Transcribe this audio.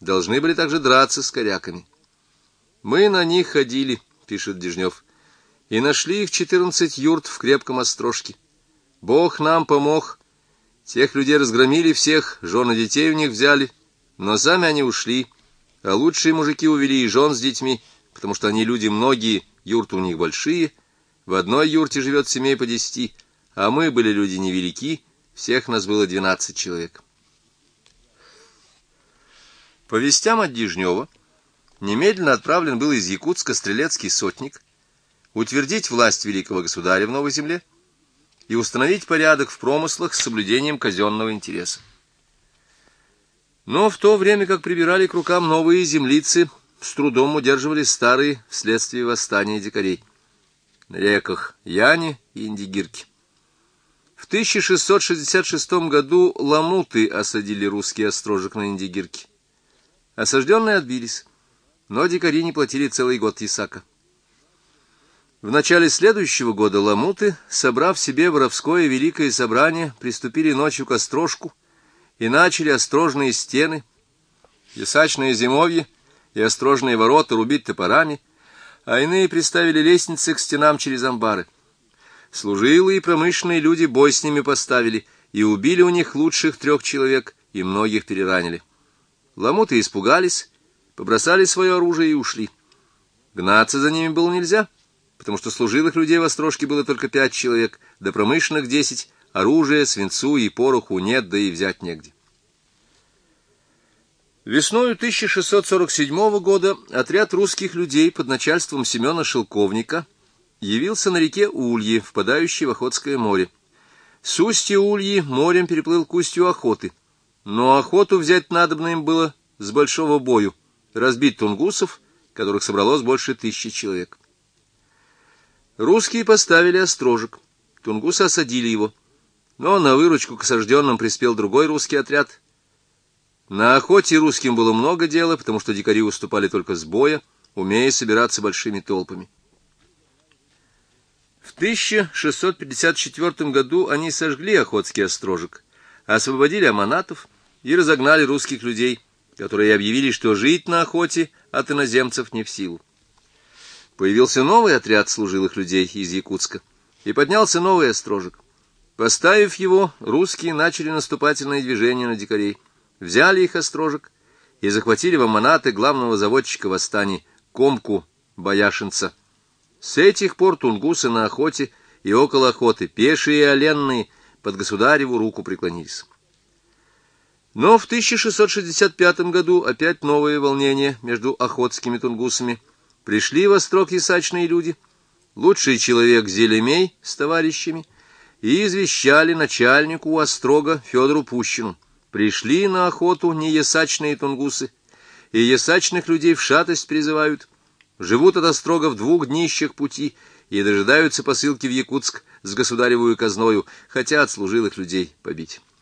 должны были также драться с коряками. «Мы на них ходили», — пишет Дежнев, — «и нашли их 14 юрт в крепком острожке. Бог нам помог, тех людей разгромили всех, жен и детей у них взяли, но сами они ушли, а лучшие мужики увели и жен с детьми, потому что они люди многие, юрты у них большие, в одной юрте живет семей по 10, а мы были люди невелики, всех нас было 12 человек». По вестям от Дежнева, немедленно отправлен был из Якутска стрелецкий сотник утвердить власть великого государя в новой земле и установить порядок в промыслах с соблюдением казенного интереса. Но в то время как прибирали к рукам новые землицы, с трудом удерживали старые вследствие восстания дикарей на реках Яне и Индигирке. В 1666 году ламуты осадили русский острожек на Индигирке. Осажденные отбились, но дикари не платили целый год ясака. В начале следующего года ламуты, собрав себе воровское великое собрание, приступили ночью к острожку и начали острожные стены, ясачные зимовья и острожные ворота рубить топорами, а иные приставили лестницы к стенам через амбары. Служилые и промышленные люди бой с ними поставили, и убили у них лучших 3 человек, и многих переранили. Ламуты испугались, побросали свое оружие и ушли. Гнаться за ними было нельзя, потому что служилых людей в острожке было только 5 человек, да промышленных 10, оружия, свинцу и пороху нет, да и взять негде. Весною 1647 года отряд русских людей под начальством Семена Шелковника явился на реке Улье, впадающей в Охотское море. С устья Ульи морем переплыл к устью Охоты, но охоту взять надобно им было с большого бою, разбить тунгусов, которых собралось больше 1000 человек. Русские поставили острожек, тунгусы осадили его, но на выручку к осажденным приспел другой русский отряд. На охоте русским было много дела, потому что дикари уступали только с боя, умея собираться большими толпами. В 1654 году они сожгли Охотский острожек, освободили аманатов и разогнали русских людей, которые объявили, что жить на охоте от иноземцев не в силу. Появился новый отряд служилых людей из Якутска, и поднялся новый острожек. Поставив его, русские начали наступательное движение на дикарей, взяли их острожек и захватили в аманаты главного заводчика восстаний Комку Бояшинца. С этих пор тунгусы на охоте и около охоты, пешие и оленные, под государеву руку преклонились. Но в 1665 году опять новое волнение между охотскими тунгусами. Пришли в острог ясачные люди, лучший человек Зелемей с товарищами, и извещали начальнику острога Федору Пущину. Пришли на охоту неясачные тунгусы, и ясачных людей в шатость призывают, живут от острога в 2 днищах пути и дожидаются посылки в Якутск с государевую казною, хотят служилых людей побить.